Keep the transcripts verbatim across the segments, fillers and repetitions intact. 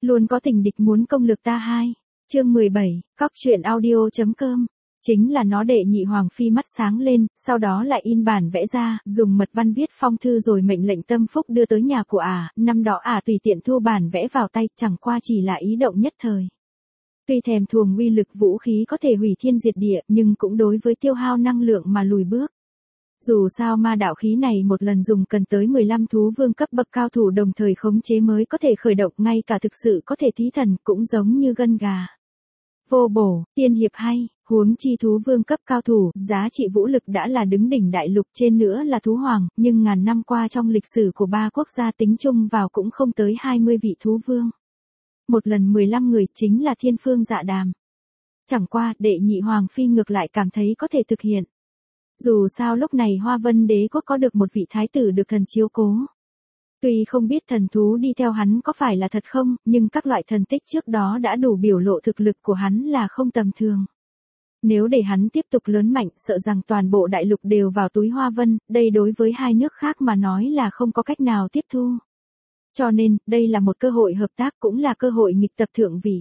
Luôn có tình địch muốn công lược ta hai. Chương mười bảy, cóc truyện audio.com. Chính là nó đệ nhị hoàng phi mắt sáng lên, sau đó lại in bản vẽ ra, dùng mật văn viết phong thư rồi mệnh lệnh tâm phúc đưa tới nhà của ả, năm đó ả tùy tiện thu bản vẽ vào tay, chẳng qua chỉ là ý động nhất thời. Tuy thèm thuồng uy lực vũ khí có thể hủy thiên diệt địa, nhưng cũng đối với tiêu hao năng lượng mà lùi bước. Dù sao ma đạo khí này một lần dùng cần tới mười lăm thú vương cấp bậc cao thủ đồng thời khống chế mới có thể khởi động, ngay cả thực sự có thể thí thần cũng giống như gân gà. Vô bổ, tiên hiệp hay, huống chi thú vương cấp cao thủ, giá trị vũ lực đã là đứng đỉnh đại lục, trên nữa là thú hoàng, nhưng ngàn năm qua trong lịch sử của ba quốc gia tính chung vào cũng không tới hai mươi vị thú vương. Một lần mười lăm người chính là thiên phương dạ đàm. Chẳng qua, đệ nhị hoàng phi ngược lại cảm thấy có thể thực hiện. Dù sao lúc này Hoa Vân Đế quốc có được một vị thái tử được thần chiếu cố. Tuy không biết thần thú đi theo hắn có phải là thật không, nhưng các loại thần tích trước đó đã đủ biểu lộ thực lực của hắn là không tầm thường. Nếu để hắn tiếp tục lớn mạnh, sợ rằng toàn bộ đại lục đều vào túi Hoa Vân, đây đối với hai nước khác mà nói là không có cách nào tiếp thu. Cho nên, đây là một cơ hội hợp tác, cũng là cơ hội nghịch tập thượng vị.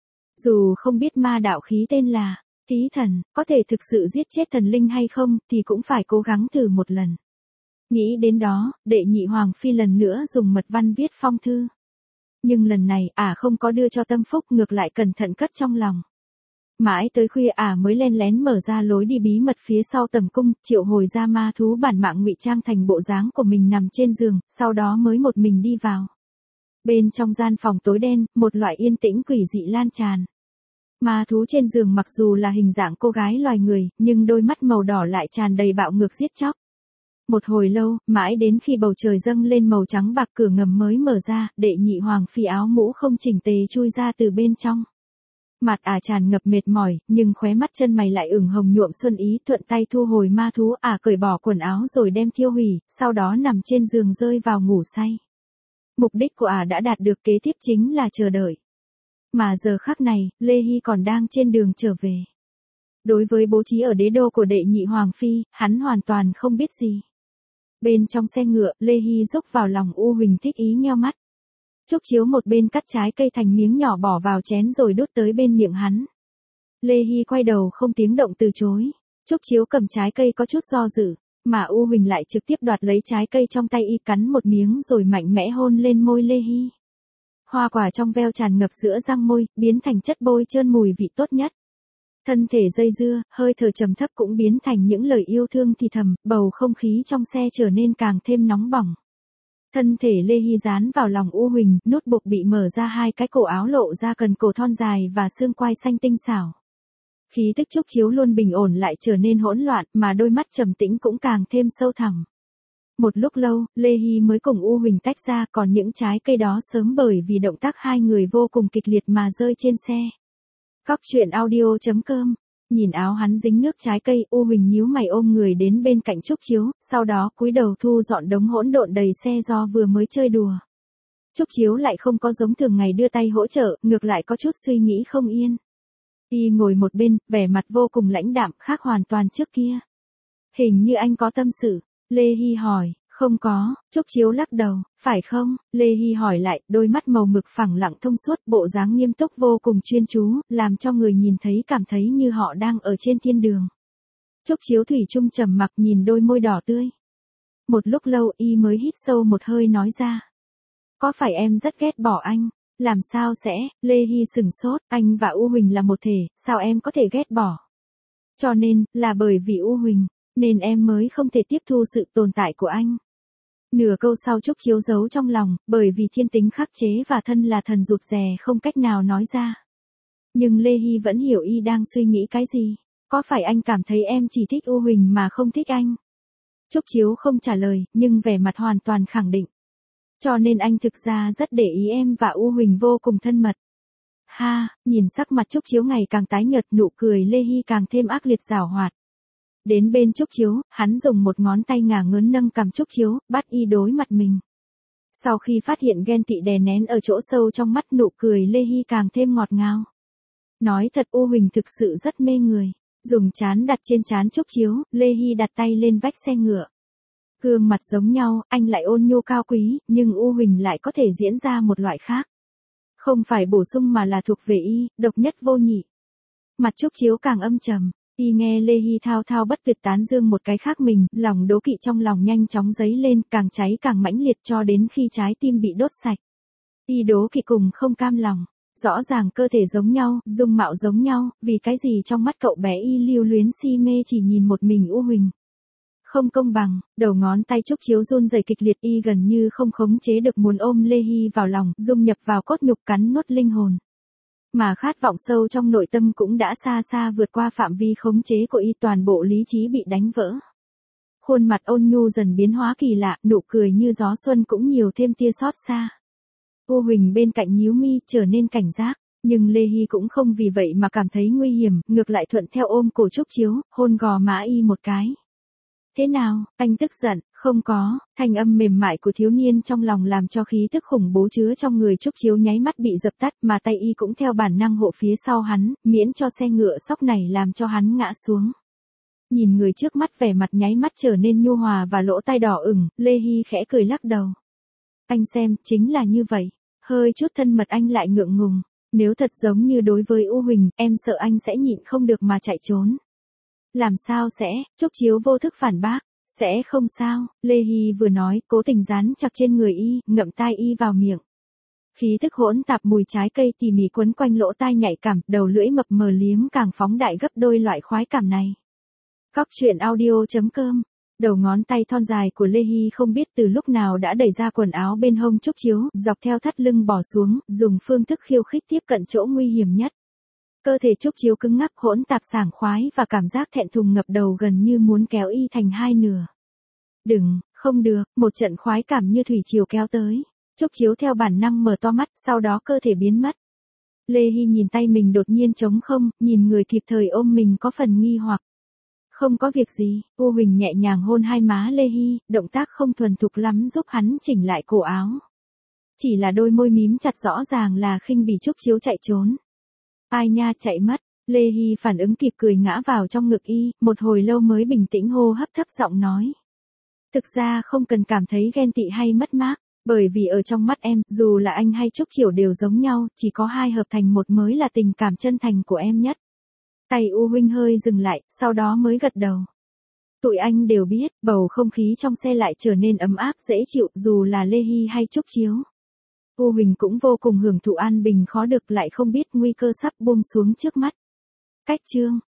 Dù không biết ma đạo khí tên là Thí Thần, có thể thực sự giết chết thần linh hay không, thì cũng phải cố gắng thử một lần. Nghĩ đến đó, đệ nhị hoàng phi lần nữa dùng mật văn viết phong thư. Nhưng lần này, ả không có đưa cho tâm phúc, ngược lại cẩn thận cất trong lòng. Mãi tới khuya ả mới len lén mở ra lối đi bí mật phía sau tầm cung, triệu hồi ra ma thú bản mạng ngụy trang thành bộ dáng của mình nằm trên giường, sau đó mới một mình đi vào. Bên trong gian phòng tối đen, một loại yên tĩnh quỷ dị lan tràn. Ma thú trên giường mặc dù là hình dạng cô gái loài người, nhưng đôi mắt màu đỏ lại tràn đầy bạo ngược giết chóc. Một hồi lâu, mãi đến khi bầu trời dâng lên màu trắng bạc, cửa ngầm mới mở ra, đệ nhị hoàng phi áo mũ không chỉnh tề chui ra từ bên trong. Mặt ả tràn ngập mệt mỏi, nhưng khóe mắt chân mày lại ửng hồng nhuộm xuân ý, thuận tay thu hồi ma thú, ả cởi bỏ quần áo rồi đem thiêu hủy, sau đó nằm trên giường rơi vào ngủ say. Mục đích của ả đã đạt được, kế tiếp chính là chờ đợi. Mà giờ khắc này, Lê Hy còn đang trên đường trở về. Đối với bố trí ở đế đô của đệ nhị hoàng phi, hắn hoàn toàn không biết gì. Bên trong xe ngựa, Lê Hy rúc vào lòng U Huỳnh thích ý nheo mắt. Trúc Chiếu một bên cắt trái cây thành miếng nhỏ bỏ vào chén rồi đút tới bên miệng hắn. Lê Hy quay đầu không tiếng động từ chối. Trúc Chiếu cầm trái cây có chút do dự, mà U Huỳnh lại trực tiếp đoạt lấy trái cây trong tay y, cắn một miếng rồi mạnh mẽ hôn lên môi Lê Hy. Hoa quả trong veo tràn ngập giữa răng môi, biến thành chất bôi trơn mùi vị tốt nhất. Thân thể dây dưa, hơi thở trầm thấp cũng biến thành những lời yêu thương thì thầm, bầu không khí trong xe trở nên càng thêm nóng bỏng. Thân thể Lê Hy dán vào lòng U Huỳnh, nút buộc bị mở ra, hai cái cổ áo lộ ra cần cổ thon dài và xương quai xanh tinh xảo. Khí tức Trúc Chiếu luôn bình ổn lại trở nên hỗn loạn, mà đôi mắt trầm tĩnh cũng càng thêm sâu thẳm. Một lúc lâu, Lê Hy mới cùng U Huỳnh tách ra, còn những trái cây đó sớm bởi vì động tác hai người vô cùng kịch liệt mà rơi trên xe. Cóc truyện audio.com. Nhìn áo hắn dính nước trái cây, U Huỳnh nhíu mày ôm người đến bên cạnh Trúc Chiếu, sau đó cúi đầu thu dọn đống hỗn độn đầy xe do vừa mới chơi đùa. Trúc Chiếu lại không có giống thường ngày đưa tay hỗ trợ, ngược lại có chút suy nghĩ không yên. Y ngồi một bên, vẻ mặt vô cùng lãnh đạm, khác hoàn toàn trước kia. Hình như anh có tâm sự. Lê Hy hỏi. Không có, Trúc Chiếu lắc đầu. Phải không? Lê Hy hỏi lại, đôi mắt màu mực phẳng lặng thông suốt, bộ dáng nghiêm túc vô cùng chuyên chú, làm cho người nhìn thấy cảm thấy như họ đang ở trên thiên đường. Trúc Chiếu thủy chung trầm mặc nhìn đôi môi đỏ tươi. Một lúc lâu y mới hít sâu một hơi nói ra. Có phải em rất ghét bỏ anh? Làm sao sẽ? Lê Hy sửng sốt, anh và U Huỳnh là một thể, sao em có thể ghét bỏ? Cho nên, là bởi vì U Huỳnh, nên em mới không thể tiếp thu sự tồn tại của anh. Nửa câu sau Trúc Chiếu giấu trong lòng, bởi vì thiên tính khắc chế và thân là thần rụt rè không cách nào nói ra. Nhưng Lê Hy vẫn hiểu y đang suy nghĩ cái gì. Có phải anh cảm thấy em chỉ thích U Huỳnh mà không thích anh? Trúc Chiếu không trả lời, nhưng vẻ mặt hoàn toàn khẳng định. Cho nên anh thực ra rất để ý em và U Huỳnh vô cùng thân mật. Ha, nhìn sắc mặt Trúc Chiếu ngày càng tái nhợt, nụ cười Lê Hy càng thêm ác liệt giảo hoạt. Đến bên Trúc Chiếu, hắn dùng một ngón tay ngả ngớn nâng cằm Trúc Chiếu, bắt y đối mặt mình. Sau khi phát hiện ghen tị đè nén ở chỗ sâu trong mắt, nụ cười Lê Hy càng thêm ngọt ngào. Nói thật, U Huỳnh thực sự rất mê người. Dùng trán đặt trên trán Trúc Chiếu, Lê Hy đặt tay lên vách xe ngựa. Gương mặt giống nhau, anh lại ôn nhu cao quý, nhưng U Huỳnh lại có thể diễn ra một loại khác. Không phải bổ sung mà là thuộc về y, độc nhất vô nhị. Mặt Trúc Chiếu càng âm trầm, y nghe Lê Hy thao thao bất tuyệt tán dương một cái khác mình, lòng đố kỵ trong lòng nhanh chóng dấy lên, càng cháy càng mãnh liệt cho đến khi trái tim bị đốt sạch. Y đố kỵ cùng không cam lòng, rõ ràng cơ thể giống nhau, dung mạo giống nhau, vì cái gì trong mắt cậu bé y lưu luyến si mê chỉ nhìn một mình U Huỳnh. Không công bằng, đầu ngón tay Trúc Chiếu run rẩy kịch liệt, y gần như không khống chế được muốn ôm Lê Hy vào lòng, dung nhập vào cốt nhục cắn nuốt linh hồn. Mà khát vọng sâu trong nội tâm cũng đã xa xa vượt qua phạm vi khống chế của y, toàn bộ lý trí bị đánh vỡ. Khuôn mặt ôn nhu dần biến hóa kỳ lạ, nụ cười như gió xuân cũng nhiều thêm tia xót xa. U Huỳnh bên cạnh nhíu mi, trở nên cảnh giác, nhưng Lê Hy cũng không vì vậy mà cảm thấy nguy hiểm, ngược lại thuận theo ôm cổ Trúc Chiếu, hôn gò má y một cái. Thế nào, anh tức giận? Không có, thanh âm mềm mại của thiếu niên trong lòng làm cho khí tức khủng bố chứa trong người Trúc Chiếu nháy mắt bị dập tắt, mà tay y cũng theo bản năng hộ phía sau hắn, miễn cho xe ngựa sóc này làm cho hắn ngã xuống. Nhìn người trước mắt vẻ mặt nháy mắt trở nên nhu hòa và lỗ tai đỏ ửng, Lê Hy khẽ cười lắc đầu. Anh xem, chính là như vậy, hơi chút thân mật anh lại ngượng ngùng, nếu thật giống như đối với U Huỳnh, em sợ anh sẽ nhịn không được mà chạy trốn. Làm sao sẽ, Trúc Chiếu vô thức phản bác, sẽ không sao, Lê Hy vừa nói, cố tình dán chặt trên người y, ngậm tai y vào miệng. Khí thức hỗn tạp mùi trái cây tỉ mỉ quấn quanh lỗ tai nhạy cảm, đầu lưỡi mập mờ liếm càng phóng đại gấp đôi loại khoái cảm này. Cóc truyện audio chấm com. Đầu ngón tay thon dài của Lê Hy không biết từ lúc nào đã đẩy ra quần áo bên hông Trúc Chiếu, dọc theo thắt lưng bỏ xuống, dùng phương thức khiêu khích tiếp cận chỗ nguy hiểm nhất. Cơ thể Trúc Chiếu cứng ngắc hỗn tạp sảng khoái và cảm giác thẹn thùng ngập đầu gần như muốn kéo y thành hai nửa. Đừng, không được, một trận khoái cảm như thủy triều kéo tới. Trúc Chiếu theo bản năng mở to mắt, sau đó cơ thể biến mất. Lê Hy nhìn tay mình đột nhiên trống không, nhìn người kịp thời ôm mình có phần nghi hoặc. Không có việc gì, U Huỳnh nhẹ nhàng hôn hai má Lê Hy, động tác không thuần thục lắm giúp hắn chỉnh lại cổ áo. Chỉ là đôi môi mím chặt rõ ràng là khinh bỉ Trúc Chiếu chạy trốn. Ai nha, chạy mất. Lê Hy phản ứng kịp cười ngã vào trong ngực y, một hồi lâu mới bình tĩnh hô hấp thấp giọng nói. Thực ra không cần cảm thấy ghen tị hay mất mát, bởi vì ở trong mắt em, dù là anh hay Trúc Chiểu đều giống nhau, chỉ có hai hợp thành một mới là tình cảm chân thành của em nhất. Tay U Huynh hơi dừng lại, sau đó mới gật đầu. Tụi anh đều biết, bầu không khí trong xe lại trở nên ấm áp dễ chịu, dù là Lê Hy hay Trúc Chiếu. U Huỳnh cũng vô cùng hưởng thụ an bình khó được, lại không biết nguy cơ sắp buông xuống trước mắt. Cách chương